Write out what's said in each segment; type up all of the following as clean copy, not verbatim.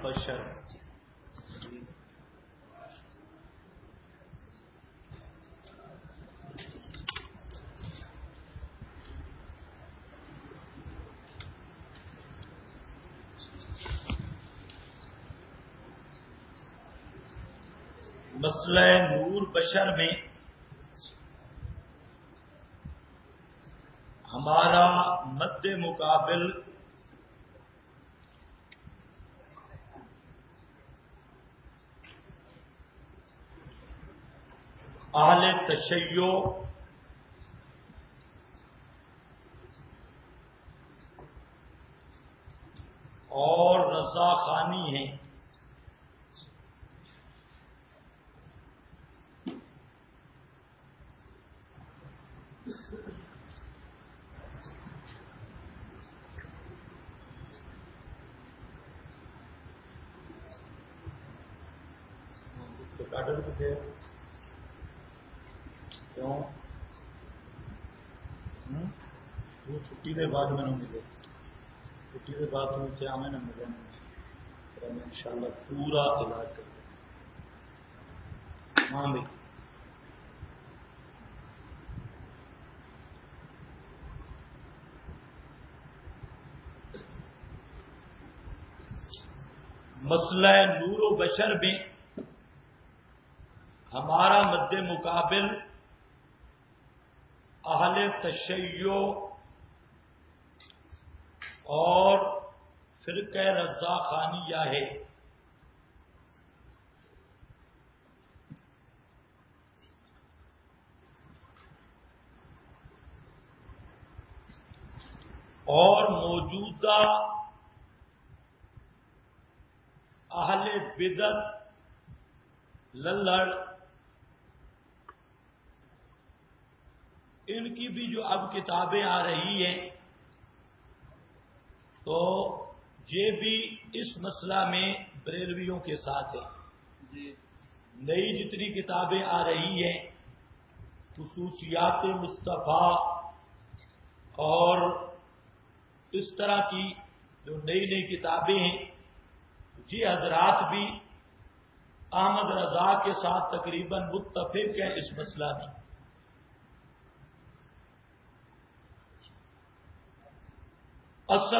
البشر. مسئلہ نور بشر میں ہمارا مد مقابل اہل تشیع اور رضا خانی ہیں. کاٹر تھے کیوں وہ چھٹی کے بعد میں نے ملے چھٹی کے بعد میں کیا میں نے ملے ان شاء اللہ پورا علاج کر دیں. ہاں بھائی مسئلہ نور و بشر میں ہمارا مد مقابل اہل تشیع اور فرقہ رضا خانیہ ہے. اور موجودہ اہل بدعت للڑ ان کی بھی جو اب کتابیں آ رہی ہیں تو یہ بھی اس مسئلہ میں بریلویوں کے ساتھ ہے. نئی جتنی کتابیں آ رہی ہیں خصوصیات مصطفیٰ اور اس طرح کی جو نئی نئی کتابیں ہیں جی حضرات بھی احمد رضا کے ساتھ تقریباً متفق ہیں اس مسئلہ میں. اصل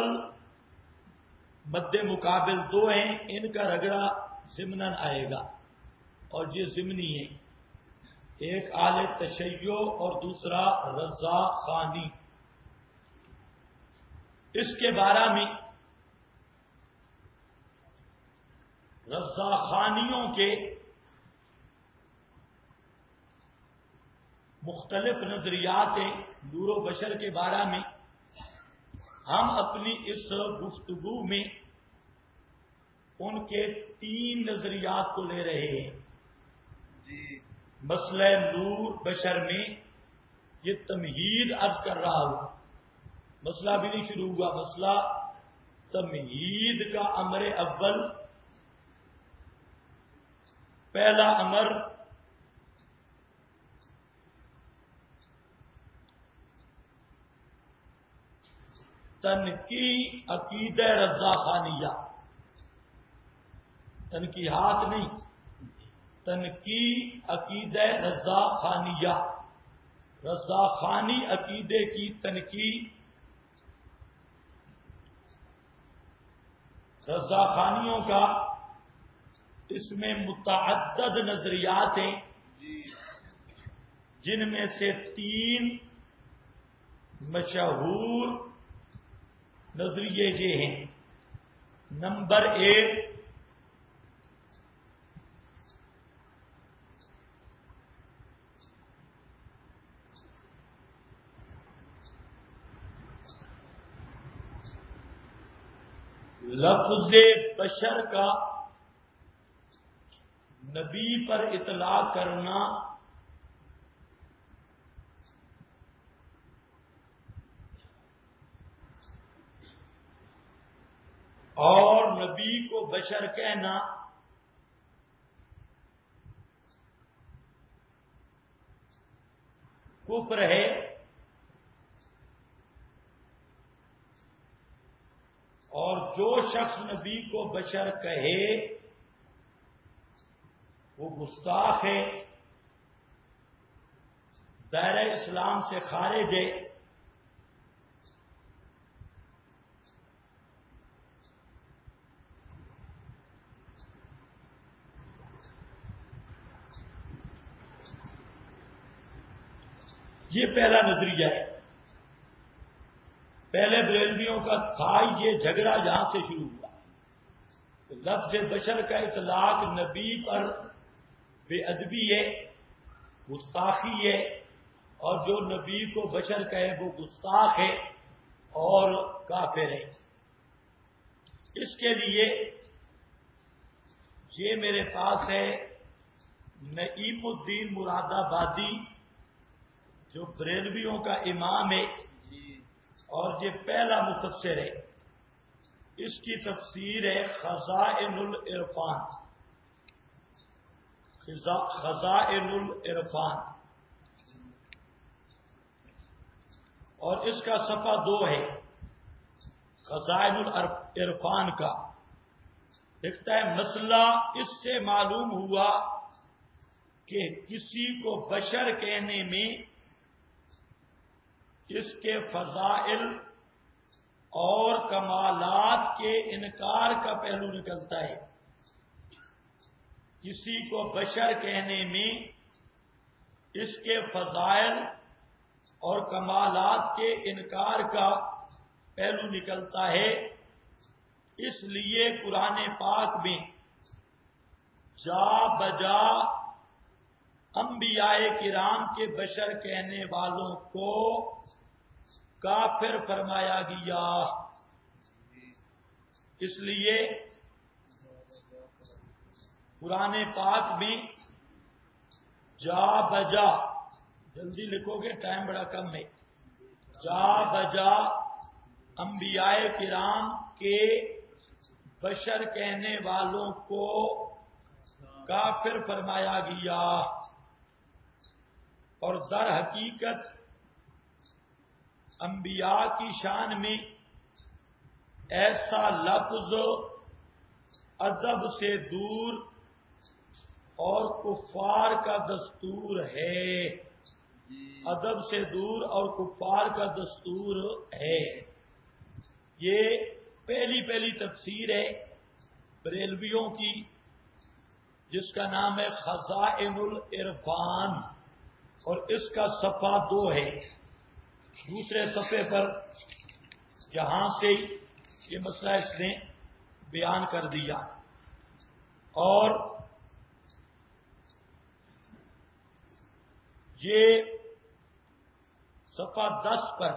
مد مقابل دو ہیں، ان کا رگڑا ضمناً آئے گا اور یہ ضمنی ہے. ایک اہل تشیع اور دوسرا رضا خانی. اس کے بارے میں رضا خانیوں کے مختلف نظریات ہیں. نور و بشر کے بارے میں ہم اپنی اس گفتگو میں ان کے 3 نظریات کو لے رہے ہیں. مسئلہ نور بشر میں یہ تمہید عرض کر رہا ہوں، مسئلہ بھی نہیں شروع ہوا. مسئلہ تمہید کا امر اول. پہلا امر تنقی عقیدہ رضا خانیہ. تنقیحات نہیں، تنقی عقیدہ رضا خانیہ. رضا خانی عقیدے کی تنقی. رضا خانیوں کا اس میں متعدد نظریات ہیں جن میں سے 3 مشہور نظریے یہ ہیں. نمبر 1 لفظ بشر کا نبی پر اطلاق کرنا اور نبی کو بشر کہنا کفر ہے. اور جو شخص نبی کو بشر کہے وہ گستاخ ہے، دائرہ اسلام سے خارج ہے۔ یہ پہلا نظریہ ہے۔ پہلے بریلویوں کا تھا یہ جھگڑا جہاں سے شروع ہوا، تو لفظ بشر کا اطلاق نبی پر بے ادبی ہے، گستاخی ہے، اور جو نبی کو بشر کہے وہ گستاخ ہے اور کافر ہے۔ اس کے لیے یہ میرے پاس ہے نعیم الدین مراد آبادی، جو بریلویوں کا امام ہے اور یہ پہلا مفسر ہے۔ اس کی تفسیر ہے خزائن العرفان، خزائن العرفان، اور اس کا صفحہ 2 ہے خزائن العرفان کا۔ لکھتا ہے مسئلہ اس سے معلوم ہوا کہ کسی کو بشر کہنے میں اس کے فضائل اور کمالات کے انکار کا پہلو نکلتا ہے۔ کسی کو بشر کہنے میں اس کے فضائل اور کمالات کے انکار کا پہلو نکلتا ہے۔ اس لیے قرآن پاک میں جا بجا انبیاء کرام کے بشر کہنے والوں کو کافر فرمایا گیا۔ اس لیے قرآن پاک میں جا بجا، جلدی لکھو گے ٹائم بڑا کم ہے، جا بجا انبیاء کرام کے بشر کہنے والوں کو کافر فرمایا گیا، اور در حقیقت انبیاء کی شان میں ایسا لفظ ادب سے دور اور کفار کا دستور ہے، ادب سے دور اور کفار کا دستور ہے۔ یہ پہلی تفسیر ہے بریلویوں کی، جس کا نام ہے خزائن العرفان، اور اس کا صفحہ 2 ہے۔ دوسرے صفحے پر یہاں سے یہ مسئلہ اس نے بیان کر دیا، اور یہ صفحہ 10 پر،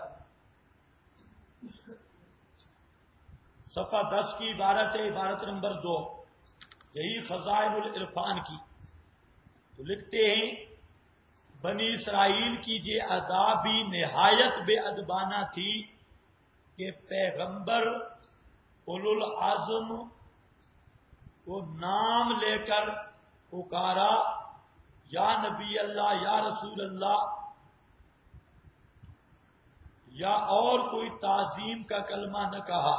صفحہ 10 کی عبارت ہے، عبارت نمبر 2، یہی خزائن العرفان کی۔ تو لکھتے ہیں بنی اسرائیل کی یہ ادا بھی نہایت بے ادبانہ تھی کہ پیغمبر اولو العزم کو نام لے کر پکارا، یا نبی اللہ، یا رسول اللہ، یا اور کوئی تعظیم کا کلمہ نہ کہا۔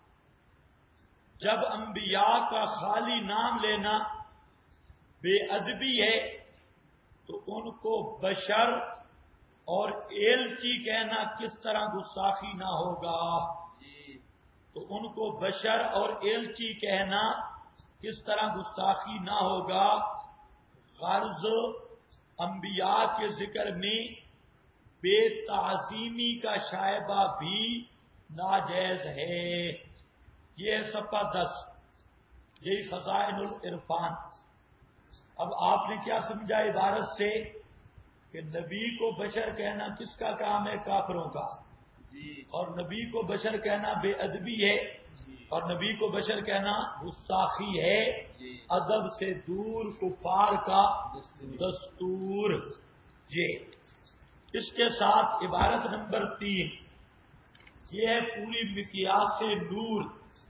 جب انبیاء کا خالی نام لینا بے ادبی ہے تو ان کو بشر اور ایلچی کہنا کس طرح گستاخی نہ ہوگا؟ تو ان کو بشر اور ایلچی کہنا کس طرح گستاخی نہ ہوگا؟ غرض انبیاء کے ذکر میں بے تعظیمی کا شائبہ بھی ناجائز ہے۔ یہ صفحہ 10، یہی خزائن العرفان۔ اب آپ نے کیا سمجھا عبارت سے کہ نبی کو بشر کہنا کس کا کام ہے؟ کافروں کا، اور نبی کو بشر کہنا بے ادبی ہے، اور نبی کو بشر کہنا گستاخی ہے، ادب سے دور کفار کا دستور۔ یہ اس کے ساتھ عبارت نمبر 3، یہ ہے پوری مقیاس سے نور،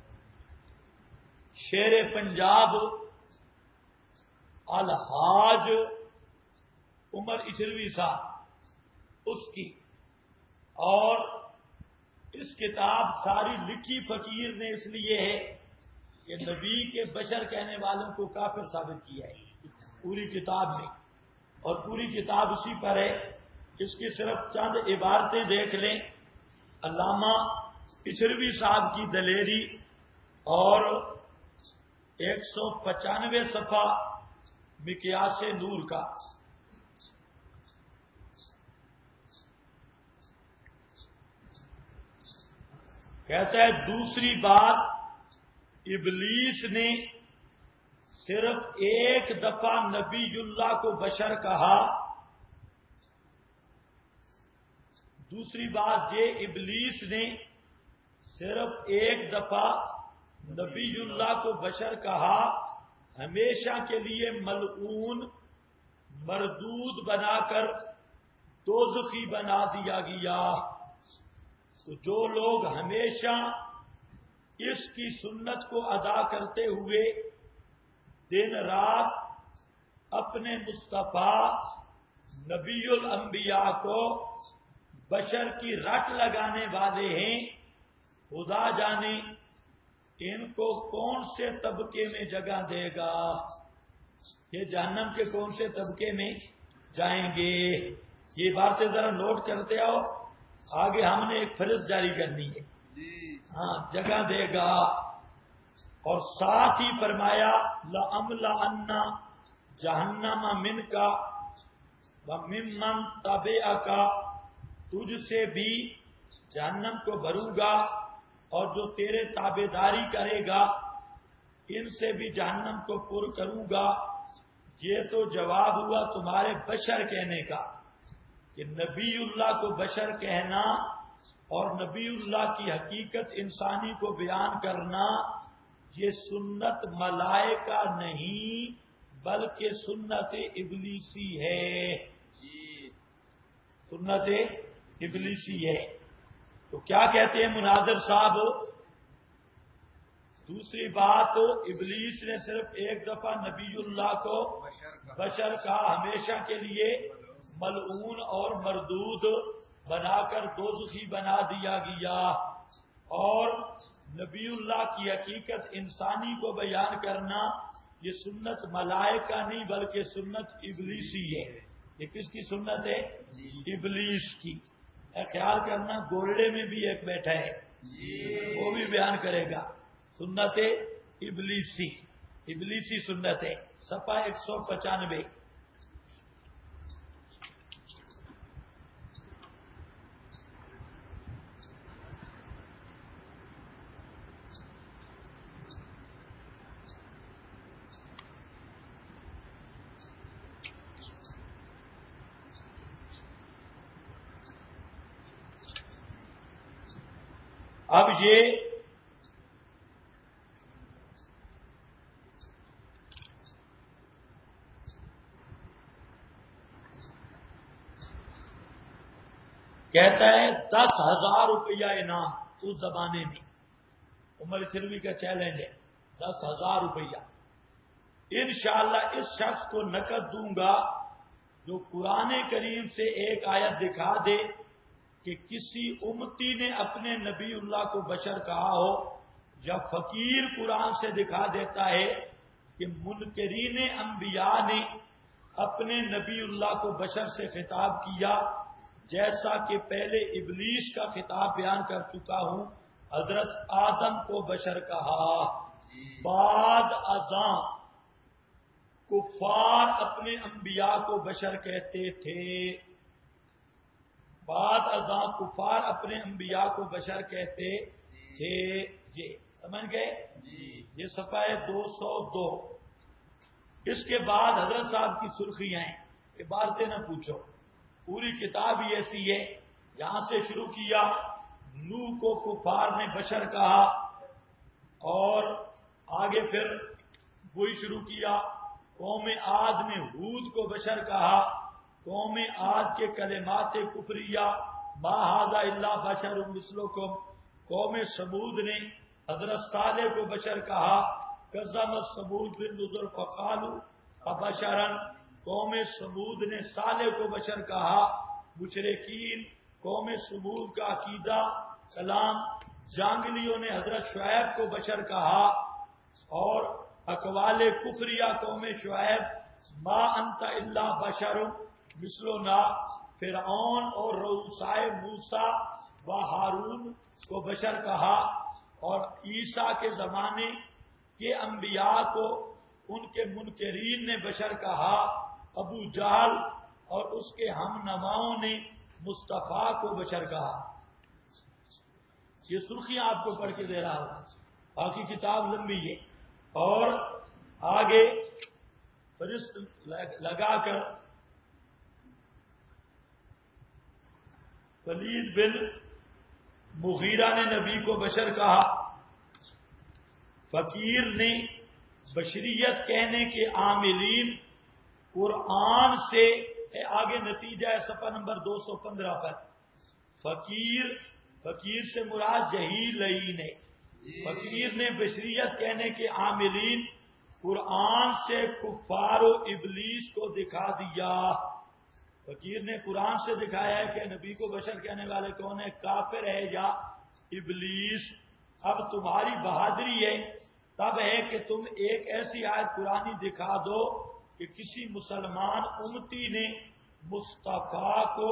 شیر پنجاب الحاج عمر اچھلوی صاحب اس کی، اور اس کتاب ساری لکھی فقیر نے اس لیے ہے کہ نبی کے بشر کہنے والوں کو کافر ثابت کیا ہے پوری کتاب میں، اور پوری کتاب اسی پر ہے۔ اس کی صرف چند عبارتیں دیکھ لیں، علامہ پچھروی صاحب کی دلیری اور 195 صفحہ مقیاس نور کا۔ کہتا ہے دوسری بات، ابلیس نے صرف ایک دفعہ نبی اللہ کو بشر کہا۔ دوسری بات یہ، ابلیس نے صرف ایک دفعہ نبی اللہ کو بشر کہا، ہمیشہ کے لیے ملعون مردود بنا کر دوزخی بنا دیا گیا۔ تو جو لوگ ہمیشہ اس کی سنت کو ادا کرتے ہوئے دن رات اپنے مصطفیٰ نبی الانبیاء کو بشر کی رٹ لگانے والے ہیں، خدا جانے ان کو کون سے طبقے میں جگہ دے گا، یہ جہنم کے کون سے طبقے میں جائیں گے۔ یہ باتیں ذرا نوٹ کرتے آؤ، آگے ہم نے ایک فہرست جاری کرنی ہے۔ ہاں، جگہ دے گا۔ اور ساتھ ہی فرمایا لَأَمْلَأَنَّ جَهَنَّمَ مِنْكَ وَمِمَّنْ تَبِعَكَ، تجھ سے بھی جہنم کو بھروں گا اور جو تیرے تابع داری کرے گا ان سے بھی جہنم کو پر کروں گا۔ یہ تو جواب ہوا تمہارے بشر کہنے کا کہ نبی اللہ کو بشر کہنا اور نبی اللہ کی حقیقت انسانی کو بیان کرنا، یہ سنت ملائکہ نہیں بلکہ سنت ابلیسی ہے۔ سنت ابلیسی ہے۔ تو کیا کہتے ہیں مناظر صاحب؟ دوسری بات، ابلیس نے صرف ایک دفعہ نبی اللہ کو بشر کا ہمیشہ کے لیے ملعون اور مردود بنا کر دوزخی بنا دیا گیا، اور نبی اللہ کی حقیقت انسانی کو بیان کرنا یہ سنت ملائکہ نہیں بلکہ سنت ابلیسی ہے۔ یہ کس کی سنت ہے؟ ابلیس کی۔ خیال کرنا گورڑے میں بھی ایک بیٹھا ہے، وہ بھی بیان کرے گا سنت ابلیسی، ابلیسی سنت ہے۔ صفحہ 195۔ اب یہ کہتا ہے 10,000 روپیہ انعام اس زمانے میں، عمر سلوی کا چیلنج ہے 10,000 روپیہ۔ انشاءاللہ اس شخص کو نقد دوں گا جو قرآن کریم سے ایک آیت دکھا دے کہ کسی امتی نے اپنے نبی اللہ کو بشر کہا ہو، یا فقیر قرآن سے دکھا دیتا ہے کہ منکرین انبیاء نے اپنے نبی اللہ کو بشر سے خطاب کیا، جیسا کہ پہلے ابلیس کا خطاب بیان کر چکا ہوں۔ حضرت آدم کو بشر کہا، بعد ازاں کفار اپنے انبیاء کو بشر کہتے تھے، بعد ازاں کفار اپنے انبیاء کو بشر کہتے تھے۔ جی سمجھ گئے؟ یہ صفحہ 202۔ اس کے بعد حضرت صاحب کی سرخیاں ہیں، عبارتیں نہ پوچھو، پوری کتاب ہی ایسی ہے۔ یہاں سے شروع کیا، نوح کو کفار نے بشر کہا، اور آگے پھر وہی شروع کیا، قوم عاد نے ہود کو بشر کہا، قوم عاد کے کلمات کفریہ ما ھذا الا بشر مثلکم، قوم سمود نے حضرت صالح کو بشر کہا، کذب ثمود بالنذر فقالوا ابشرا، قوم سمود نے صالح کو بشر کہا۔ مشرکین قوم سمود کا عقیدہ کلام، جانگلیوں نے حضرت شعیب کو بشر کہا، اور اقوال کفریہ قوم شعیب ما انت الا بشر مثلنا، فرعون اور رؤسائے موسیٰ و ہارون کو بشر کہا، اور عیسیٰ کے زمانے کے انبیاء کو ان کے منکرین نے بشر کہا، ابو جہل اور اس کے ہم نواؤں نے مصطفیٰ کو بشر کہا۔ یہ سرخیاں آپ کو پڑھ کے دے رہا ہوں، باقی کتاب لمبی ہے، اور آگے فرشت لگا کر ولید بن مغیرہ نے نبی کو بشر کہا۔ فقیر نے بشریت کہنے کے عاملین قرآن سے، آگے نتیجہ ہے صفحہ نمبر 215 پر، فقیر سے مراد جہیل لعین ہے۔ فقیر نے بشریت کہنے کے عاملین قرآن سے کفار و ابلیس کو دکھا دیا۔ فقیر نے قرآن سے دکھایا ہے کہ نبی کو بشر کہنے والے کون ہے، کافر ہے یا ابلیس۔ اب تمہاری بہادری ہے تب ہے کہ تم ایک ایسی آیت قرآنی دکھا دو کہ کسی مسلمان امتی نے مصطفیٰ کو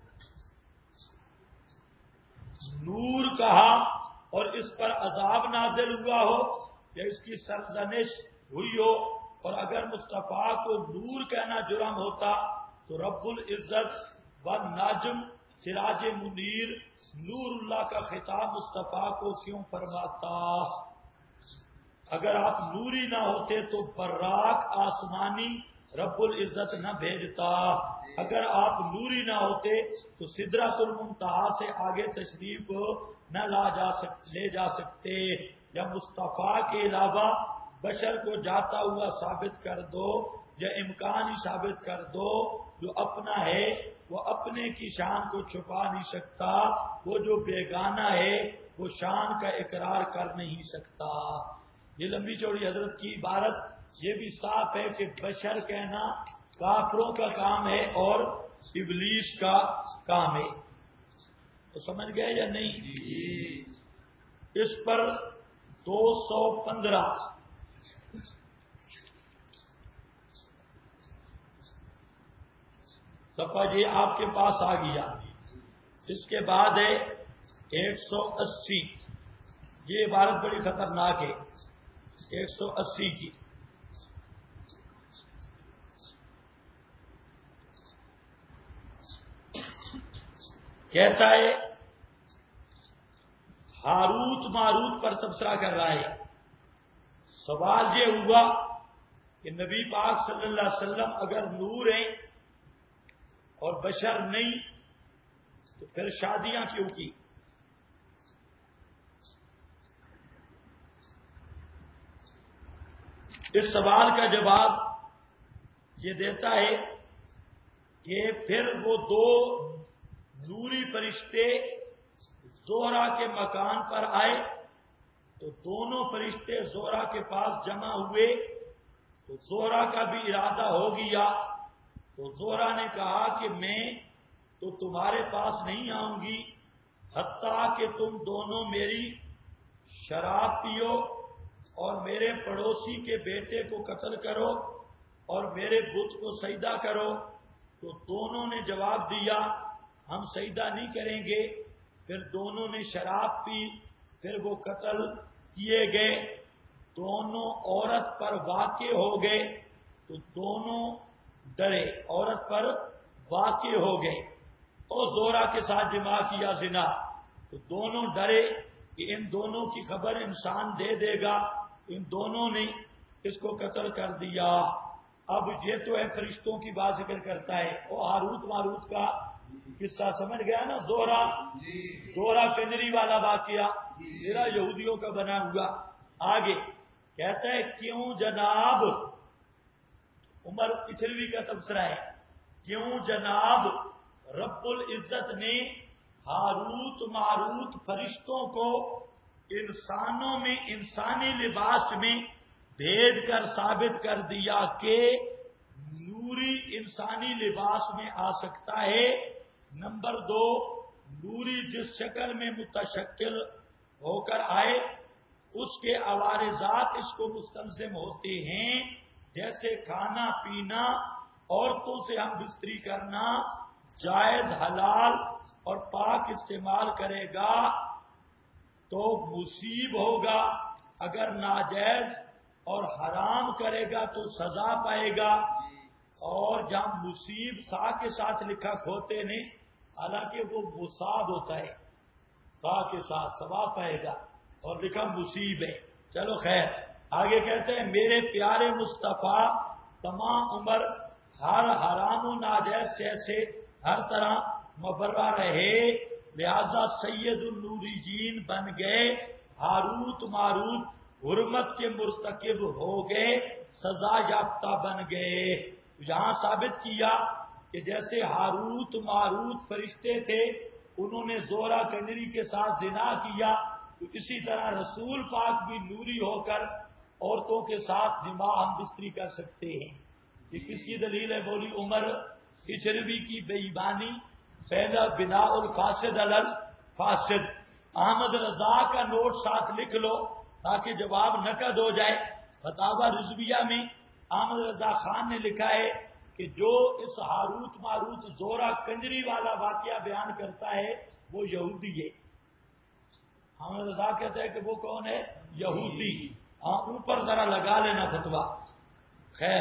نور کہا اور اس پر عذاب نازل ہوا ہو یا اس کی سرزنش ہوئی ہو، اور اگر مصطفیٰ کو نور کہنا جرم ہوتا تو رب العزت والنجم سراج منیر نور اللہ کا خطاب مصطفیٰ کو کیوں فرماتا؟ اگر آپ نوری نہ ہوتے تو براق آسمانی رب العزت نہ بھیجتا، اگر آپ نوری نہ ہوتے تو سدرۃ المنتہا سے آگے تشریف نہ لے جا سکتے، یا مصطفیٰ کے علاوہ بشر کو جاتا ہوا ثابت کر دو، یا امکان ہی ثابت کر دو۔ جو اپنا ہے وہ اپنے کی شان کو چھپا نہیں سکتا، وہ جو بیگانہ ہے وہ شان کا اقرار کر نہیں سکتا۔ یہ لمبی چوڑی حضرت کی عبارت یہ بھی صاف ہے کہ بشر کہنا کافروں کا کام ہے اور ابلیس کا کام ہے۔ تو سمجھ گئے یا نہیں؟ اس پر 215 صفحہ یہ آپ کے پاس آ گیا۔ اس کے بعد ہے 180، یہ عبارت بڑی خطرناک ہے 180 کی۔ کہتا ہے ہاروت ماروت پر تبصرہ کر رہا ہے۔ سوال یہ ہوا کہ نبی پاک صلی اللہ علیہ وسلم اگر نور ہیں اور بشر نہیں تو پھر شادیاں کیوں کی؟ اس سوال کا جواب یہ دیتا ہے کہ پھر وہ دو نوری فرشتے زہرا کے مکان پر آئے تو دونوں فرشتے زہرا کے پاس جمع ہوئے تو زہرا کا بھی ارادہ ہو گیا، تو زہرا نے کہا کہ میں تو تمہارے پاس نہیں آؤں گی حتیٰ کہ تم دونوں میری شراب پیو اور میرے پڑوسی کے بیٹے کو قتل کرو اور میرے بت کو سجدہ کرو۔ تو دونوں نے جواب دیا ہم سجدہ نہیں کریں گے۔ پھر دونوں نے شراب پی، پھر وہ قتل کیے گئے، دونوں عورت پر واقع ہو گئے تو دونوں ڈرے، عورت پر واقع ہو گئے اور زہرا کے ساتھ جماع کیا زنا، تو دونوں ڈرے کہ ان دونوں کی خبر انسان دے دے گا، ان دونوں نے اس کو قتل کر دیا۔ اب یہ تو ہے فرشتوں کی بات ذکر کرتا ہے، وہ ہاروت ماروت کا قصہ سمجھ گیا نا، زہرا کنجری والا واقعہ میرا یہودیوں کا بنا ہوا۔ آگے کہتا ہے کیوں جناب، عمر پچھلوی کا تبصرہ ہے، کیوں جناب رب العزت نے ہاروت ماروت فرشتوں کو انسانوں میں انسانی لباس میں بھیج کر ثابت کر دیا کہ نوری انسانی لباس میں آ سکتا ہے۔ نمبر 2، نوری جس شکل میں متشکل ہو کر آئے اس کے عوارضات اس کو مستلزم ہوتے ہیں، جیسے کھانا پینا، عورتوں سے ہم بستری کرنا، جائز حلال اور پاک استعمال کرے گا تو مصیب ہوگا، اگر ناجائز اور حرام کرے گا تو سزا پائے گا۔ اور جہاں مصیب سا کے ساتھ لکھا کھوتے نہیں، حالانکہ وہ مصاب ہوتا ہے، سا کے ساتھ ثواب پائے گا، اور لکھا مصیب ہے۔ چلو خیر، آگے کہتے ہیں میرے پیارے مصطفیٰ تمام عمر ہر حرام و ناجائز شے سے ہر طرح مبرہ رہے، لہذا سید النوری جین بن گئے، ہاروت ماروت حرمت کے مرتکب ہو گئے، سزا یافتہ بن گئے۔ یہاں ثابت کیا کہ جیسے ہاروت ماروت فرشتے تھے، انہوں نے زہرہ کنجری کے ساتھ زنا کیا، تو اسی طرح رسول پاک بھی نوری ہو کر عورتوں کے ساتھ جماع ہم بستری کر سکتے ہیں۔ یہ کس کی دلیل ہے؟ بولی عمر کچروی کی بے ایمانی، پہلا بنا الفاسد علی الفاسد۔ احمد رضا کا نوٹ ساتھ لکھ لو تاکہ جواب نقد ہو جائے۔ فتاوی رضویہ میں احمد رضا خان نے لکھا ہے کہ جو اس ہاروت ماروت زہرہ کنجری والا واقعہ بیان کرتا ہے وہ یہودی ہے۔ احمد رضا کہتا ہے کہ وہ کون ہے؟ یہودی۔ ہاں، اوپر ذرا لگا لینا فتویٰ۔ خیر،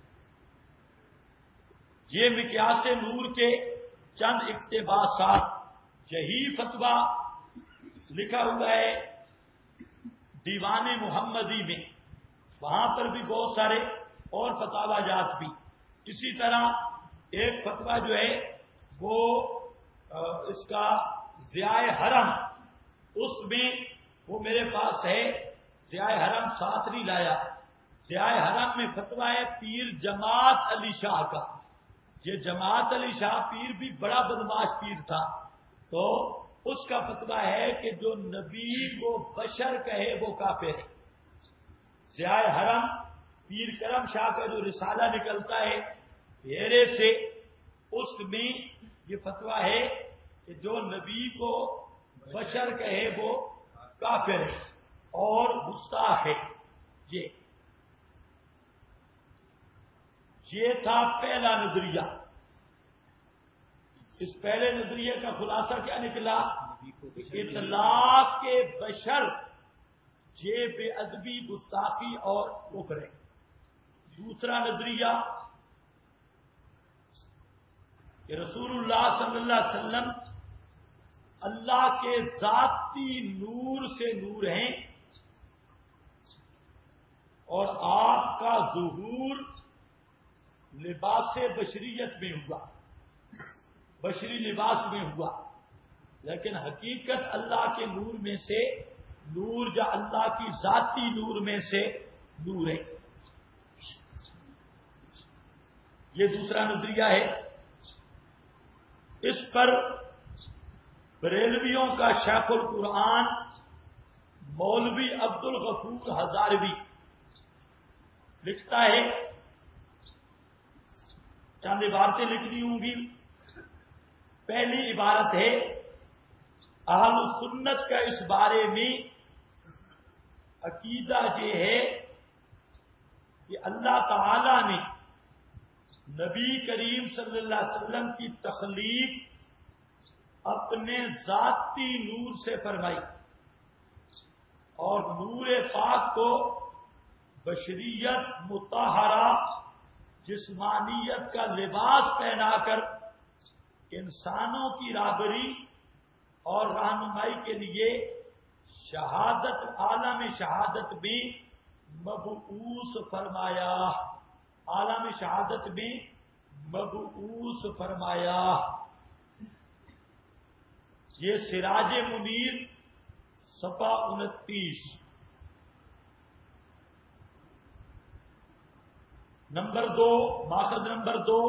یہ مقیاس نور کے چند اقتباسات، یہی فتویٰ لکھا ہوا ہے دیوان محمدی میں، وہاں پر بھی بہت سارے اور فتاوی جات بھی۔ اسی طرح ایک فتویٰ جو ہے وہ اس کا ضیاء حرم، اس میں وہ میرے پاس ہے، ضیاء حرم ساتھ نہیں لایا۔ ضیاء حرم میں فتویٰ ہے پیر جماعت علی شاہ کا۔ یہ جماعت علی شاہ پیر بھی بڑا بدماش پیر تھا، تو اس کا فتویٰ ہے کہ جو نبی کو بشر کہے وہ کافر ہے۔ ضیاء حرم پیر کرم شاہ کا جو رسالہ نکلتا ہے ہیرے سے، اس میں یہ فتویٰ ہے کہ جو نبی کو بشر کہے وہ کافر ہے اور گستاخ ہے۔ یہ تھا پہلا نظریہ۔ اس پہلے نظریے کا خلاصہ کیا نکلا؟ اطلاق کے بشر یہ بے ادبی، گستاخی اور کفر ہے۔ دوسرا نظریہ کہ رسول اللہ صلی اللہ علیہ وسلم اللہ کے ذاتی نور سے نور ہیں، اور آپ کا ظہور لباس بشریت میں ہوا، بشری لباس میں ہوا، لیکن حقیقت اللہ کے نور میں سے نور، یا اللہ کی ذاتی نور میں سے نور ہے۔ یہ دوسرا نظریہ ہے۔ اس پر بریلویوں کا شیخ القرآن مولوی عبد الغفور ہزاروی لکھتا ہے، چند عبارتیں لکھنی ہوں گی۔ پہلی عبارت ہے، اہل سنت کا اس بارے میں عقیدہ یہ ہے کہ اللہ تعالی نے نبی کریم صلی اللہ علیہ وسلم کی تخلیق اپنے ذاتی نور سے فرمائی، اور نور پاک کو بشریت مطہرہ جسمانیت کا لباس پہنا کر انسانوں کی راہبری اور رہنمائی کے لیے شہادت، عالم شہادت میں مبعوث فرمایا، عالم شہادت میں مبعوث فرمایا۔ یہ سراج منیر صفحہ 29۔ نمبر 2، ماخذ نمبر 2،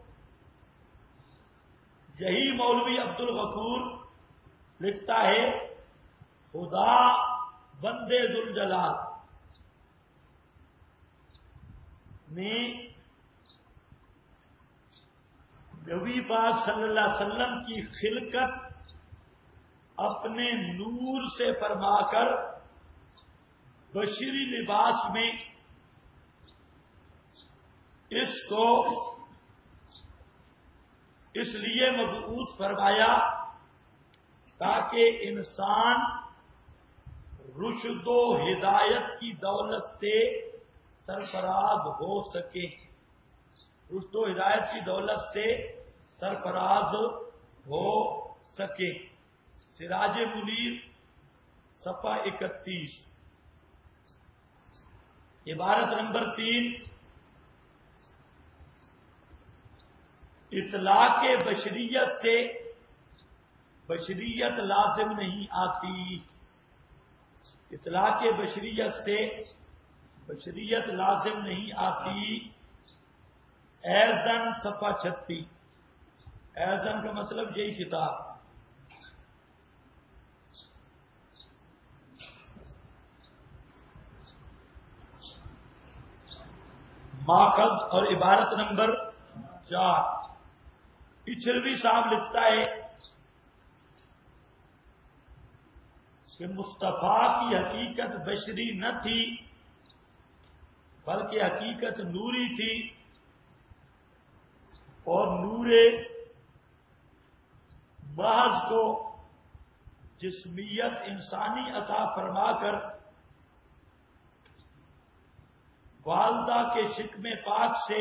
یہی مولوی عبد الغفور لکھتا ہے، خدا بندے ذوالجلال نے نبی پاک صلی اللہ علیہ وسلم کی خلقت اپنے نور سے فرما کر بشری لباس میں اس کو اس لیے مبعوث فرمایا تاکہ انسان رشد و ہدایت کی دولت سے سرفراز ہو سکے، رشد و ہدایت کی دولت سے سرفراز ہو سکے۔ سراج منیر صفحہ 31، عبارت نمبر 3، اطلاق بشریت سے بشریت لازم نہیں آتی، اطلاق بشریت سے بشریت لازم نہیں آتی۔ ایزن صفحہ 36، ایزن کا مطلب یہی کتاب۔ ماخذ اور عبارت نمبر 4، پچھلوی صاحب لکھتا ہے کہ مصطفیٰ کی حقیقت بشری نہ تھی بلکہ حقیقت نوری تھی، اور نور محض کو جسمیت انسانی عطا فرما کر والدہ کے شکم پاک سے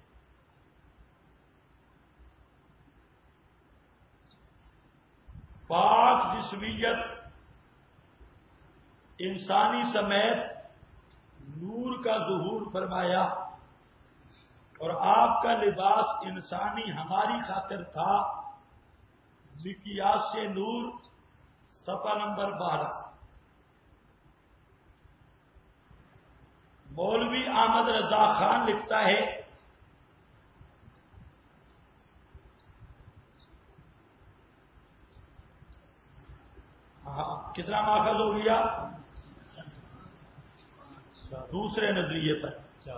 پاک جسمیت انسانی سمیت نور کا ظہور فرمایا، اور آپ کا لباس انسانی ہماری خاطر تھا۔ مقیاس نور صفحہ نمبر 12۔ مولوی احمد رضا خان لکھتا ہے کتنا ماخذ ہو گیا؟ دوسرے نظریے پر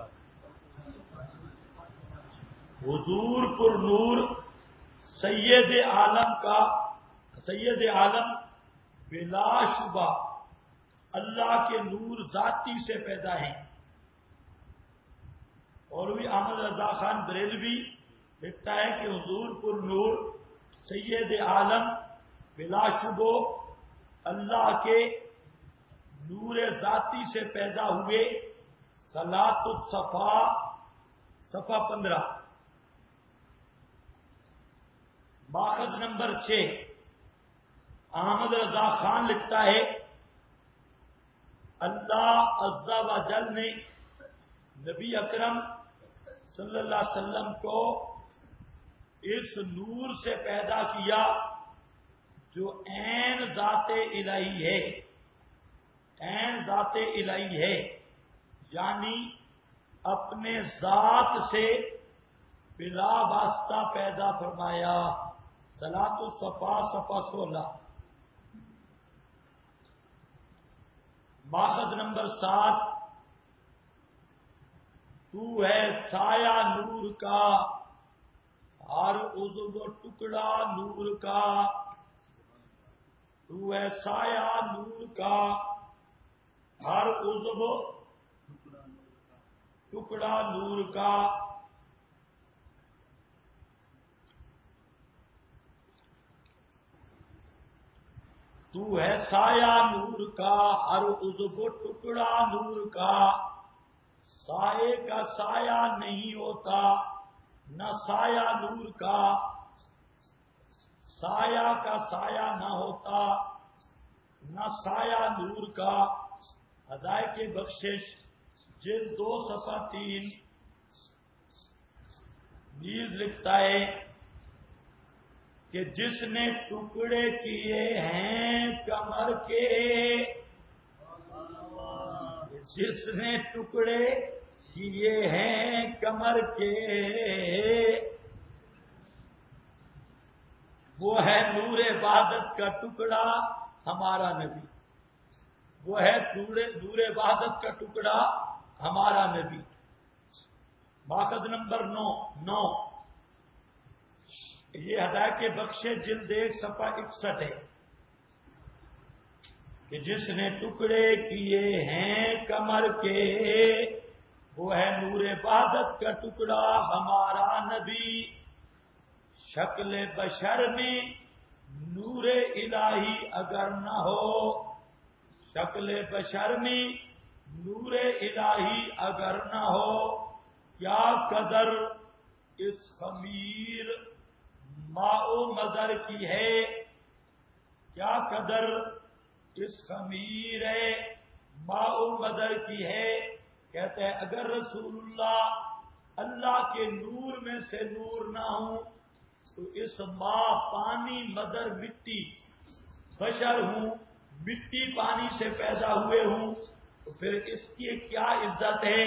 حضور پر نور سید عالم بلا شبہ اللہ کے نور ذاتی سے پیدا ہیں۔ مولوی احمد رضا خان بریلوی لکھتا ہے کہ حضور پر نور سید عالم بلا شبہ اللہ کے نور ذاتی سے پیدا ہوئے۔ صلاۃ الصفا صفحہ 15، ماخذ نمبر 6، احمد رضا خان لکھتا ہے اللہ عز و جل نے نبی اکرم صلی اللہ علیہ وسلم کو اس نور سے پیدا کیا جو عین ذات الہی ہے، عین ذات الہی ہے، یعنی اپنے ذات سے بلا واسطہ پیدا فرمایا۔ صلاۃ الصفا صفحہ 16، ماخذ نمبر 7، تو ہے سایہ نور کا ہر عضو ٹکڑا نور کا، تو ہے سایہ نور کا ہر عضو ٹکڑا نور کا۔ تو ہے سایہ نور کا ہر عضو ٹکڑا نور کا، سائے کا سایہ نہیں ہوتا نہ سایہ نور کا، سایہ کا سایہ نہ ہوتا نہ سایہ نور کا۔ ہدایت بخشش جلد 2 صفحہ 3 نیز لکھتا ہے کہ جس نے ٹکڑے کیے ہیں کمر کے، جس نے ٹکڑے کیے ہیں کمر کے، وہ ہے نور وحدت کا ٹکڑا ہمارا نبی، وہ ہے نور وحدت کا ٹکڑا ہمارا نبی۔ ماخذ نمبر 9، یہ ہدایت بخشے جلد 1 صفحہ 61 ہے۔ کہ جس نے ٹکڑے کیے ہیں کمر کے وہ ہے نور وحدت کا ٹکڑا ہمارا نبی، شکل بشر میں نور الہی اگر نہ ہو، شکل بشر میں نور الہی اگر نہ ہو، کیا قدر اس خمیر ماء مدر کی ہے، کیا قدر اس خمیر ماء مدر کی ہے۔ کہتے ہیں اگر رسول اللہ کے نور میں سے نور نہ ہوں تو اس ماء پانی مدر مٹی بشر ہوں، مٹی پانی سے پیدا ہوئے ہوں، تو پھر اس کی کیا عزت ہے؟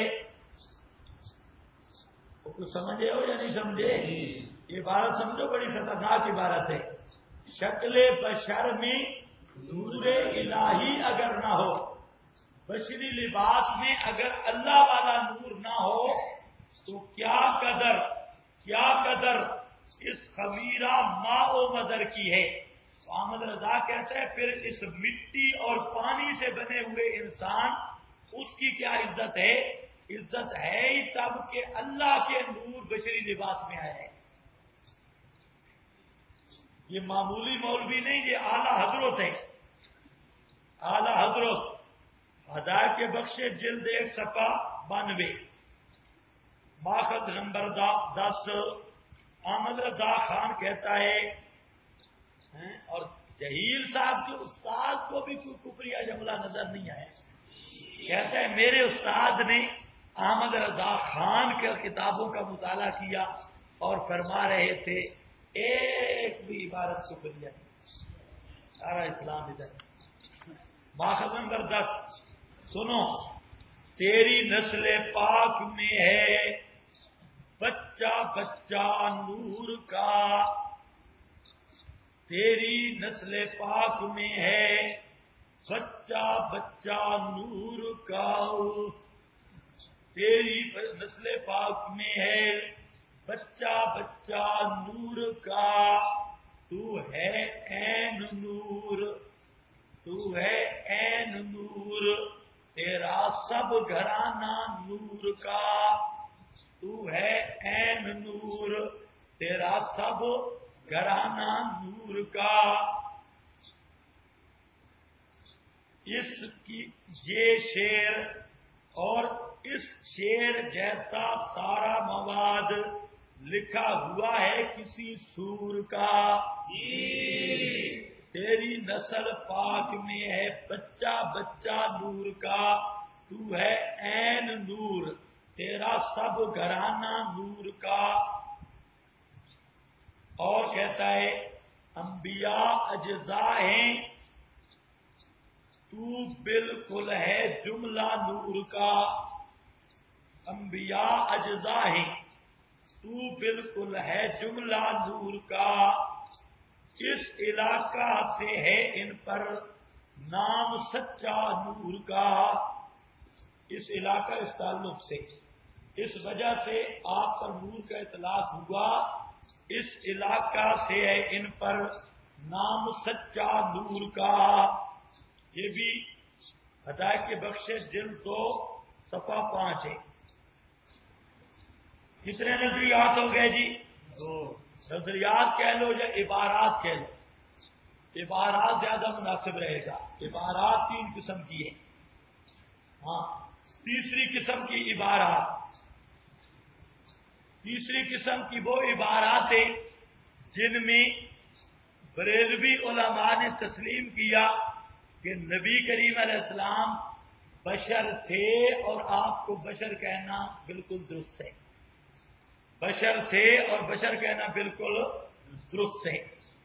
کچھ سمجھے ہو یا نہیں سمجھے؟ یہ عبارت سمجھو، بڑی خطرناک عبارت ہے۔ شکل بشر میں نور الہی اگر نہ ہو، بشری لباس میں اگر اللہ والا نور نہ ہو تو کیا قدر اس خمیرہ ماء و مدر کی ہے۔ تو احمد رضا کہتا ہے پھر اس مٹی اور پانی سے بنے ہوئے انسان، اس کی کیا عزت ہے؟ عزت ہے ہی تب کہ اللہ کے نور بشری لباس میں آئے۔ یہ معمولی مولوی نہیں، یہ اعلی حضرت ہے، اعلی حضرت ہدایت کے بخشے جلد 1 صفحہ 92 ماخذ نمبر 10۔ احمد رضا خان کہتا ہے، اور جہیل صاحب کے استاد کو بھی کوئی کفریہ جملہ نظر نہیں آیا، کہتا ہے میرے استاد نے احمد رضا خان کے کتابوں کا مطالعہ کیا اور فرما رہے تھے ایک بھی عبارت کفریہ نہیں، سارا اسلام ادھر۔ ماخذ نمبر 10 سنو، تیری نسل پاک میں ہے بچہ بچہ نور کا، تیری نسل پاک میں ہے بچہ بچہ نور کا، تیری نسل پاک میں ہے بچہ بچہ نور کا، تو ہے عین نور، تو ہے عین نور، تیرا سب گھرانہ نور کا، تو ہے عین نور، تیرا سب گھرانہ نور کا۔ اس کی یہ شعر اور اس شعر جیسا سارا مواد لکھا ہوا ہے کسی سور کا، تیری نسل پاک میں ہے بچہ بچہ نور کا، تو ہے عین نور، تیرا سب گھرانہ نور کا۔ اور کہتا ہے انبیاء اجزاء ہیں، تو بالکل ہے جملہ نور کا، انبیاء اجزاء ہیں، تو بالکل ہے جملہ نور کا، اس علاقہ سے ہے ان پر نام سچا نور کا، اس علاقہ اس تعلق سے، اس وجہ سے آپ پر نور کا اطلاق ہوا، اس علاقہ سے ہے ان پر نام سچا نور کا۔ یہ بھی ہدایت کے بخشے جلد 2 صفحہ 5 ہے۔ کتنے نظریات ہو گئے جی؟ 2 نظریات کہہ لو یا عبارات کہہ لو، عبارات زیادہ مناسب رہے گا، عبارات 3 قسم کی ہے۔ ہاں، تیسری قسم کی عبارات، تیسری قسم کی وہ عبارات ہیں جن میں بریلوی علماء نے تسلیم کیا کہ نبی کریم علیہ السلام بشر تھے اور آپ کو بشر کہنا بالکل درست ہے، بشر تھے اور بشر کہنا بالکل درست ہے۔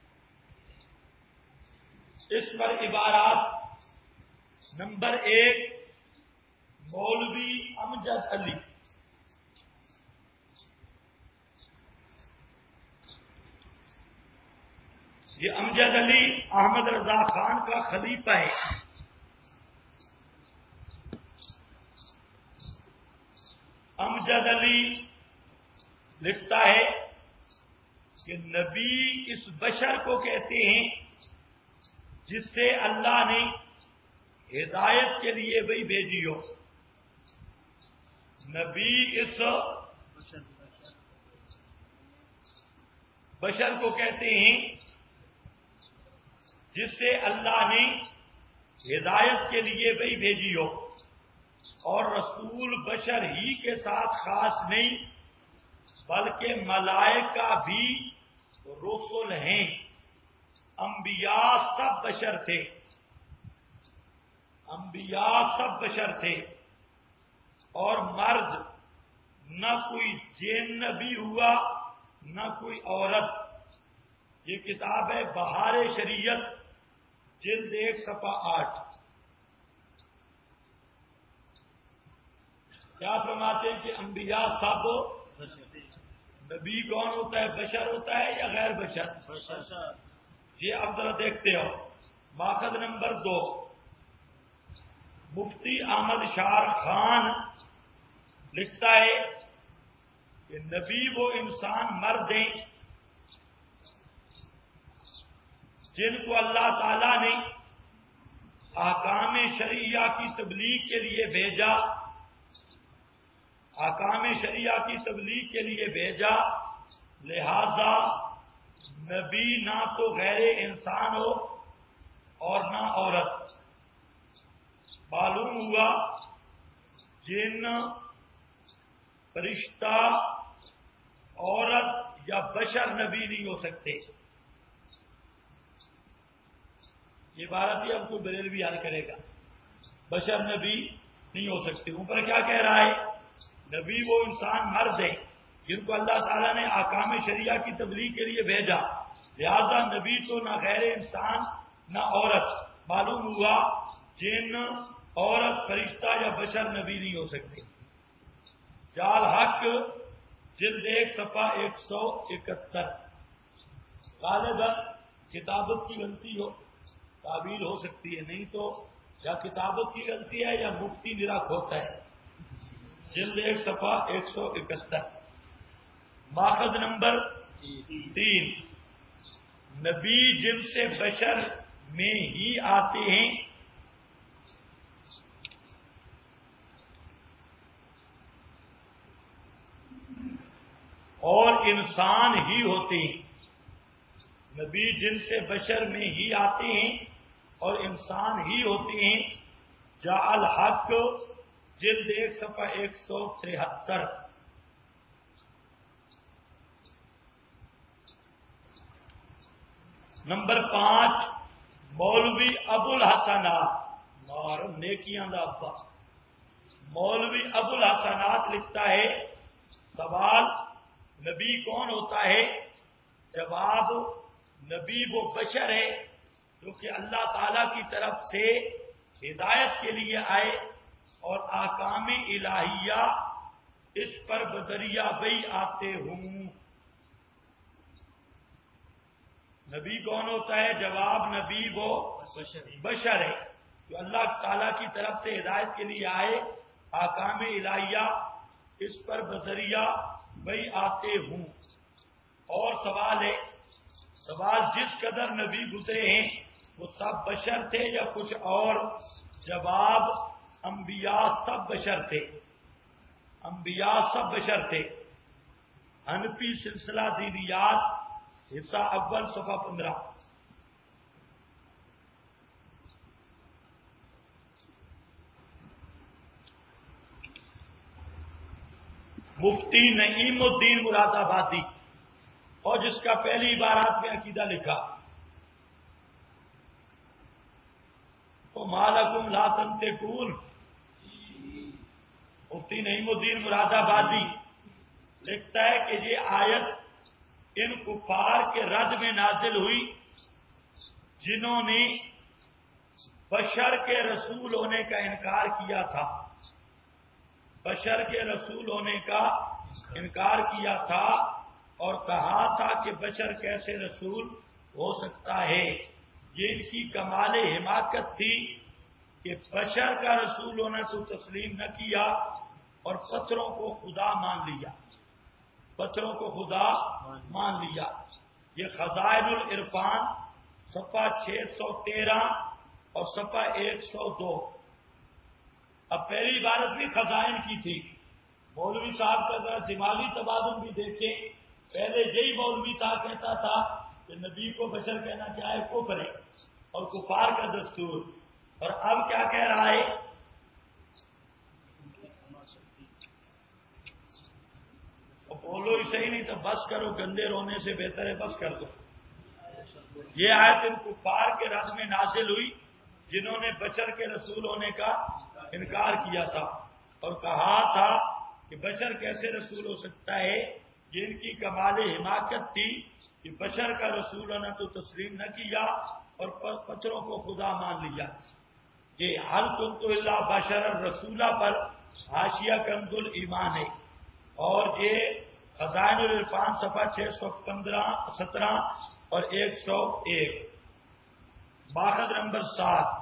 اس پر عبارات نمبر 1 مولوی امجد علی، یہ امجد علی احمد رضا خان کا خلیفہ ہے۔ امجد علی لکھتا ہے کہ نبی اس بشر کو کہتے ہیں جس سے اللہ نے ہدایت کے لیے بھی بھیجی ہو. نبی اس بشر کو کہتے ہیں جس سے اللہ نے ہدایت کے لیے بھی بھیجی ہو. اور رسول بشر ہی کے ساتھ خاص نہیں بلکہ ملائکہ بھی رسول ہیں. انبیاء سب بشر تھے. انبیاء سب بشر تھے اور مرد نہ کوئی جن بھی ہوا نہ کوئی عورت. یہ کتاب ہے بہار شریعت جلد 1 صفحہ 8. کیا فرماتے ہیں کہ انبیاء سب نبی کون ہوتا ہے؟ بشر ہوتا ہے یا غیر بشر؟ یہ اب ذرا دیکھتے ہو. ماخذ نمبر 2 مفتی احمد شار خان لکھتا ہے کہ نبی وہ انسان مرد ہیں جن کو اللہ تعالی نے احکام شرعیہ کی تبلیغ کے لیے بھیجا. احکام شرعیہ کی تبلیغ کے لیے بھیجا. لہذا نبی نہ تو غیر انسان ہو اور نہ عورت. معلوم ہوا جن فرشتہ عورت یا بشر نبی نہیں ہو سکتے. یہ بات ہی اب کوئی بریلوی حل کرے گا. بشر نبی نہیں ہو سکتے. اوپر کیا کہہ رہا ہے؟ نبی وہ انسان مرد ہیں جن کو اللہ تعالیٰ نے احکام شریعہ کی تبلیغ کے لیے بھیجا. لہذا نبی تو نہ غیر انسان نہ عورت. معلوم ہوا جن عورت فرشتہ یا بشر نبی نہیں ہو سکتے. جال حق جلد 1 صفحہ 171. غالباً کتابت کی غلطی ہو تعبیر ہو سکتی ہے. نہیں تو یا کتابت کی غلطی ہے یا مفتی نراک ہوتا ہے. جلد 1 صفحہ 171. ماخذ نمبر 3 نبی جن سے بشر میں ہی آتے ہیں اور انسان ہی ہوتے ہیں. نبی جن سے بشر میں ہی آتے ہیں اور انسان ہی ہوتے ہیں. جا الحق جلد 1 صفحہ 173. نمبر 5 مولوی ابو الحسنات اور نیکیاں دا ابا مولوی ابو الحسنات لکھتا ہے سوال نبی کون ہوتا ہے؟ جواب نبی وہ بشر ہے جو کہ اللہ تعالی کی طرف سے ہدایت کے لیے آئے اور احکام الہیہ اس پر بذریعہ وہی آتے ہوں. نبی کون ہوتا ہے؟ جواب نبی وہ بشر ہے جو اللہ تعالی کی طرف سے ہدایت کے لیے آئے احکام الہیہ اس پر بذریعہ وہی آتے ہوں. اور سوال ہے سوال جس قدر نبی گزرے ہیں وہ سب بشر تھے یا کچھ اور؟ جواب انبیاء سب بشر تھے. انبیاء سب بشر تھے. حنفی سلسلہ دینیات حصہ اول صفحہ 15. مفتی نعیم الدین مراد آبادی اور جس کا پہلی عبارات میں عقیدہ لکھا تو مالکم لا تنطقون. مفتی نعیم الدین مراد آبادی لکھتا ہے کہ یہ آیت ان کفار کے رد میں نازل ہوئی جنہوں نے بشر کے رسول ہونے کا انکار کیا تھا. بشر کے رسول ہونے کا انکار کیا تھا اور کہا تھا کہ بشر کیسے رسول ہو سکتا ہے. یہ ان کی کمال حماقت تھی کہ بشر کا رسول ہونا تو تسلیم نہ کیا اور پتھروں کو خدا مان لیا. پتھروں کو خدا مان لیا. یہ خزائن العرفان صفحہ 613 اور صفحہ 102۔ اب پہلی عبارت بھی خزائن کی تھی۔ مولوی صاحب کا ذرا دماغی تبادل بھی دیکھیں، پہلے یہی مولوی تھا، کہتا تھا کہ نبی کو بشر کہنا کیا ہے، کفر ہے اور کفار کا دستور، اور اب کیا کہہ رہا ہے؟ بولو ہی صحیح، نہیں تو بس کرو، گندے رونے سے بہتر ہے بس کر دو۔ یہ آیت ان کفار کے رد میں نازل ہوئی جنہوں نے بشر کے رسول ہونے کا انکار کیا تھا اور کہا تھا کہ بشر کیسے رسول ہو سکتا ہے۔ جن کی کمال حماقت تھی کہ بشر کا رسول ہونا تو تسلیم نہ کیا اور پتھروں کو خدا مان لیا۔ یہ حل تم تو اللہ بشر رسولہ پر حاشیہ کنز الایمان ہے، اور یہ خزائن العرفان صفحہ 617 اور 101۔ ماخذ نمبر 7۔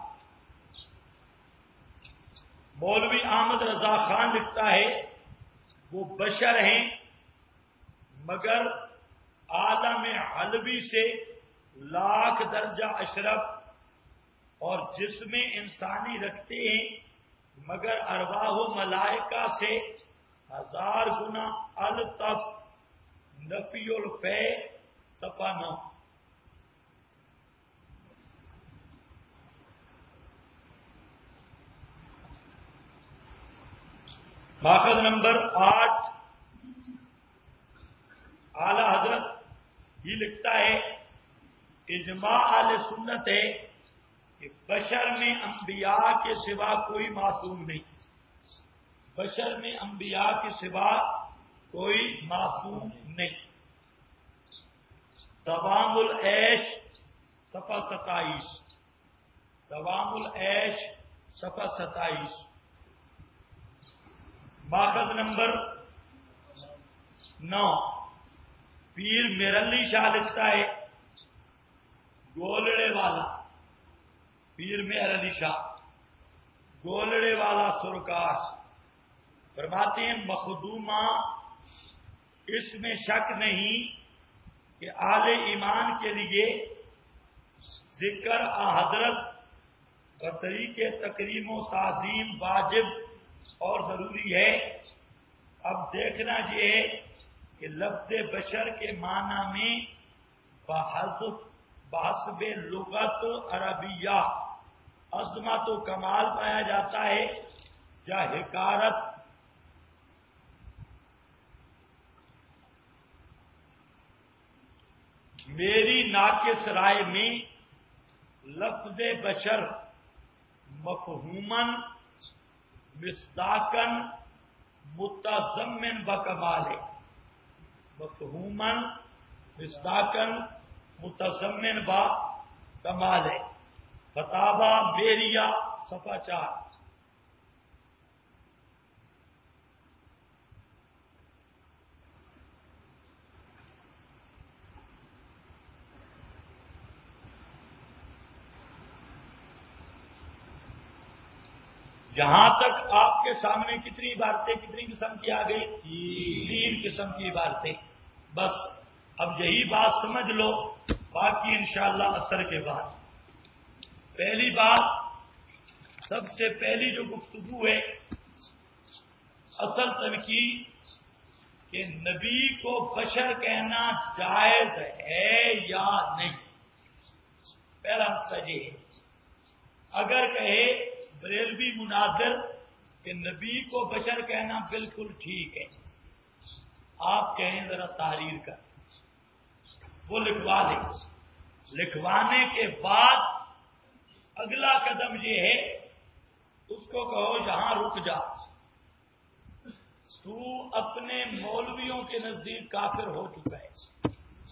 مولوی احمد رضا خان لکھتا ہے وہ بشر ہیں مگر عالم حلوی سے لاکھ درجہ اشرف، اور جسم انسانی رکھتے ہیں مگر ارواح و ملائکہ سے 1000 گنا الطف۔ نفی الفے صفحہ 9۔ ماخذ نمبر 8۔ اعلی حضرت یہ لکھتا ہے اجماع اہل سنت ہے کہ بشر میں انبیاء کے سوا کوئی معصوم نہیں، بشر میں انبیاء کے سوا کوئی معصوم نہیں۔ دوام العیش صفحہ 27، دوام العیش صفحہ 27۔ ماخذ نمبر 9۔ پیر میرلی شاہ لکھتا ہے گولڑے والا، پیر مہر علی شاہ گولڑے والا سرکار فرماتے ہیں مخدومہ اس میں شک نہیں کہ اہل ایمان کے لیے ذکر حضرت و طریقے تکریم و تعظیم واجب اور ضروری ہے۔ اب دیکھنا یہ ہے کہ لفظ بشر کے معنی میں بحسب لغت عربیہ عظمت و کمال پایا جاتا ہے یا حقارت۔ میری ناقص رائے میں لفظ بشر مفہوماً مصداقاً متضمن بکمال ہے، مفہوماً مصداقاً متضمن بکمال ہے۔ فتاوی میریہ صفحہ 4۔ یہاں تک آپ کے سامنے کتنی عبارتیں، کتنی قسم کی آ گئی؟ 3 قسم کی عبارتیں۔ بس اب یہی بات سمجھ لو، باقی انشاءاللہ عصر کے بعد۔ پہلی بات، سب سے پہلی جو گفتگو ہے اصل تنقید کہ نبی کو بشر کہنا جائز ہے یا نہیں۔ پہلا مسئلہ یہ ہے، اگر کہے بریلوی مناظر کہ نبی کو بشر کہنا بالکل ٹھیک ہے، آپ کہیں ذرا تحریر کر، وہ لکھوا لیں، لکھوانے کے بعد اگلا قدم یہ ہے اس کو کہو یہاں رک جا، تو اپنے مولویوں کے نزدیک کافر ہو چکا ہے۔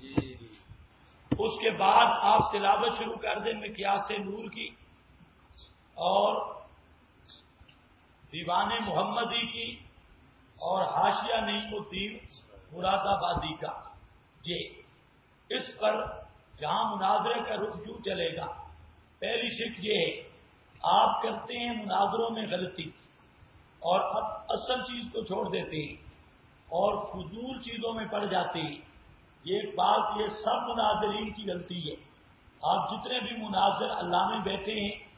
اس کے بعد آپ تلاوت شروع کر دیں مقیاس نور کی اور دیوان محمدی کی اور حاشیہ نعیم الدین مراد آبادی کا۔ یہ اس پر جہاں مناظرے کا رخ یوں چلے گا، پہلی شک یہ ہے آپ کرتے ہیں مناظروں میں غلطی اور اب اصل چیز کو چھوڑ دیتے ہیں اور فضول چیزوں میں پڑ جاتے ہیں۔ یہ بات یہ سب مناظرین کی غلطی ہے۔ آپ جتنے بھی مناظر اللہ میں بیٹھے ہیں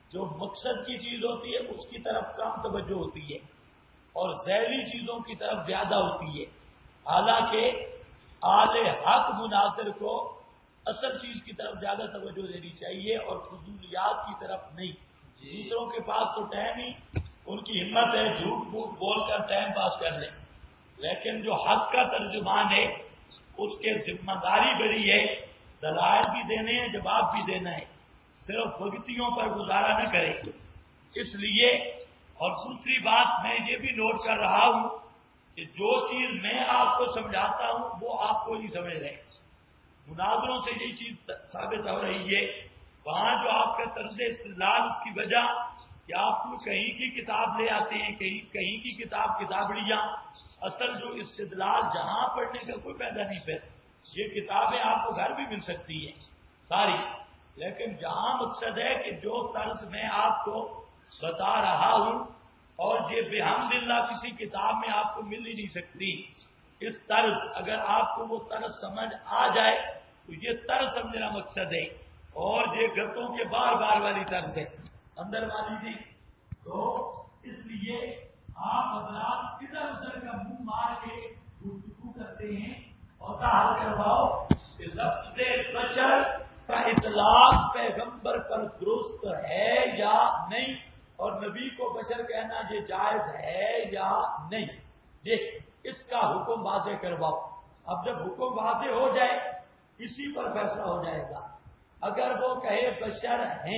جو مقصد کی چیز ہوتی ہے اس کی طرف کم توجہ ہوتی ہے اور ذیلی چیزوں کی طرف زیادہ ہوتی ہے، حالانکہ آل حق مناظر کو اصل چیز کی طرف زیادہ توجہ دینی چاہیے اور فضولیات کی طرف نہیں۔ دوسروں کے پاس تو ٹائم ہی ان کی ہمت ہے جھوٹ موٹ بول کر ٹائم پاس کر لیں، لیکن جو حق کا ترجمان ہے اس کے ذمہ داری بڑی ہے، دلائل بھی دینے ہیں، جواب بھی دینا ہے، صرف وقتیوں پر گزارا نہ کرے۔ اس لیے اور دوسری بات میں یہ بھی نوٹ کر رہا ہوں کہ جو چیز میں آپ کو سمجھاتا ہوں وہ آپ کو نہیں سمجھ رہے، مناظروں سے یہی چیز ثابت ہو رہی ہے۔ وہاں جو آپ کا طرز استدلال اس کی وجہ کہ آپ کو کہیں کی کتاب لے آتے ہیں، کہیں کی کتابڑیاں، اصل جو استدلال جہاں پڑھنے کا کوئی فائدہ نہیں پھر یہ کتابیں آپ کو گھر بھی مل سکتی ہیں ساری، لیکن جہاں مقصد ہے کہ جو طرز میں آپ کو بتا رہا ہوں اور یہ بحمداللہ کسی کتاب میں آپ کو مل ہی نہیں سکتی، اس طرز اگر آپ کو وہ طرز سمجھ آ جائے تو یہ طرز سمجھنا مقصد ہے، اور یہ گتوں کے بار بار والی طرز ہے، اندر والی نہیں۔ تو اس لیے آپ حضرات ادھر ادھر کا منہ مار کے گفتگو کرتے ہیں اور ظاہر کرواؤ کہ لفظ بشر کا اطلاق پیغمبر پر درست ہے یا نہیں، اور نبی کو بشر کہنا یہ جائز ہے یا نہیں، یہ اس کا حکم واضح کرواؤ۔ اب جب حکم واضح ہو جائے اسی پر فیصلہ ہو جائے گا۔ اگر وہ کہے بشر ہیں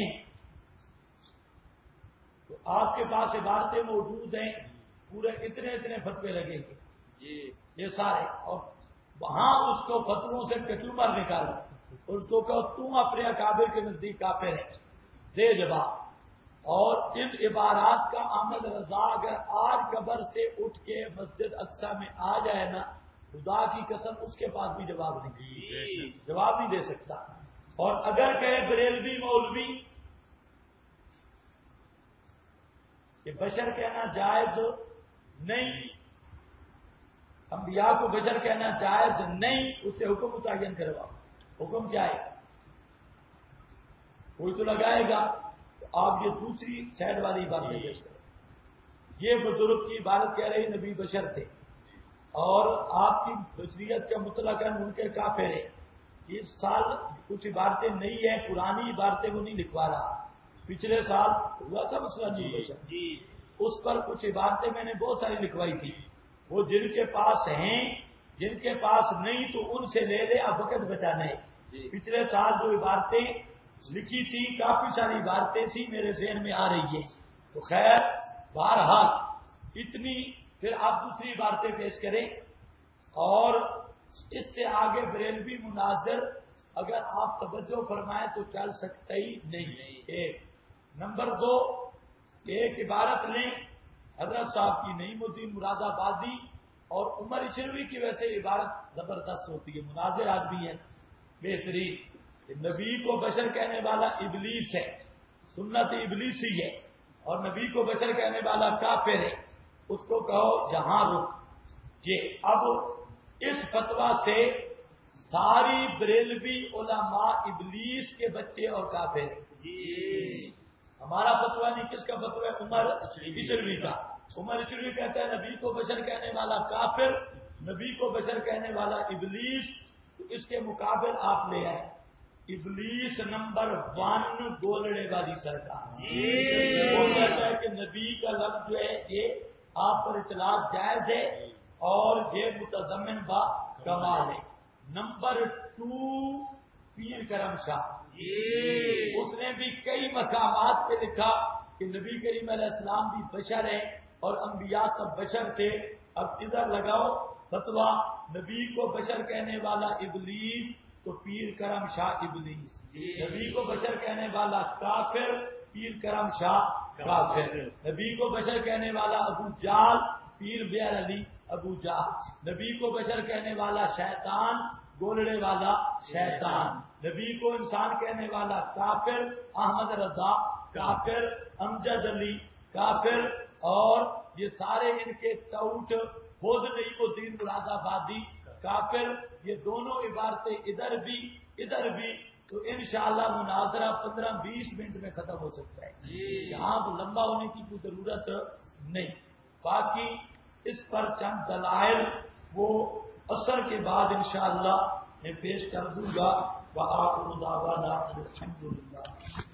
تو آپ کے پاس عبارتیں موجود ہیں، پورے اتنے فتوے لگیں گے جی یہ سارے، اور وہاں اس کو فتووں سے کچومر نکالو، اس کو کہو تم اپنے اکابر کے نزدیک کافر ہے، دے جواب۔ اور ان عبارات کا احمد رضا اگر آج قبر سے اٹھ کے مسجد اقصی میں آ جائے نا، خدا کی قسم اس کے پاس بھی جواب نہیں دے سکتا۔ اور اگر کہے بریلوی مولوی کہ بشر کہنا جائز نہیں، انبیاء کو بشر کہنا جائز نہیں، اسے حکم متعین کرواؤ۔ حکم کیا ہے؟ کوئی تو لگائے گا، تو آپ یہ دوسری سائڈ والی بات پیش کریں۔ یہ بزرگ کی عبارت کہہ رہے نبی بشر تھے اور آپ کی بشریت کا مطلق ان کے کافر ہے۔ اس سال کچھ عبارتیں نہیں ہیں، پرانی عبارتیں وہ نہیں لکھوا رہا، پچھلے سال ہوا تھا مسئلہ نبی بشر جی، اس پر کچھ عبارتیں میں نے بہت ساری لکھوائی تھی، وہ جن کے پاس ہیں، جن کے پاس نہیں تو ان سے لے لے، اب وقت بچانا ہے۔ پچھلے سال جو عبارتیں لکھی تھی کافی ساری عبارتیں تھی میرے ذہن میں آ رہی ہے، تو خیر بہرحال اتنی، پھر آپ دوسری عبارتیں پیش کریں۔ اور اس سے آگے بریلوی مناظر اگر آپ توجہ فرمائیں تو چل سکتا ہی نہیں۔ ایک نمبر دو، ایک عبارت لیں حضرت صاحب کی نعیم الدین مراد آبادی اور عمر اشروی کی، ویسے عبارت زبردست ہوتی ہے، مناظر آدمی ہے بہترین، کہ نبی کو بشر کہنے والا ابلیس ہے، سنت ابلیسی ہے، اور نبی کو بشر کہنے والا کافر ہے، اس کو کہو جہاں رک۔ یہ اب اس فتویٰ سے ساری بریلوی علماء ابلیس کے بچے اور کافر ہیں جی۔ ہمارا فتویٰ نہیں، کس کا فتویٰ ہے؟ عمر اشروی کا۔ عمر اشروی کہتا ہے نبی کو بشر کہنے والا کافر، نبی کو بشر کہنے والا ابلیس، تو اس کے مقابل آپ لے آئے ابلیس نمبر 1 گولڑے والی سرکار وہ کہتا ہے کہ نبی کا لفظ جو ہے یہ آپ پر اطلاق جائز ہے اور یہ متضمن با کمال ہے۔ نمبر 2 پیر کرم شاہ، اس نے بھی کئی مقامات پہ لکھا کہ نبی کریم علیہ السلام بھی بشر ہیں اور انبیاء سب بشر تھے۔ اب ادھر لگاؤ فتویٰ، نبی کو بشر کہنے والا ابلیس تو پیر کرم شاہ ابلیس، نبی کو بشر کہنے والا کافر، پیر کرم شاہ کافر، نبی کو بشر کہنے والا ابو جہل، پیر بیر علی ابو جہل، نبی کو بشر کہنے والا شیطان، گولڑے والا شیطان، نبی کو انسان کہنے والا کافر، احمد رضا کافر، امجد علی کافر، اور یہ سارے ان کے ٹاؤٹ خود نعیم الدین مراد آبادی کافر۔ یہ دونوں عبارتیں ادھر بھی تو انشاءاللہ مناظرہ 15-20 منٹ میں ختم ہو سکتا ہے. یہاں لمبا ہونے کی کوئی ضرورت نہیں. باقی اس پر چند دلائل وہ عصر کے بعد انشاءاللہ میں پیش کر دوں گا. وآخر دعوانا الحمدللہ.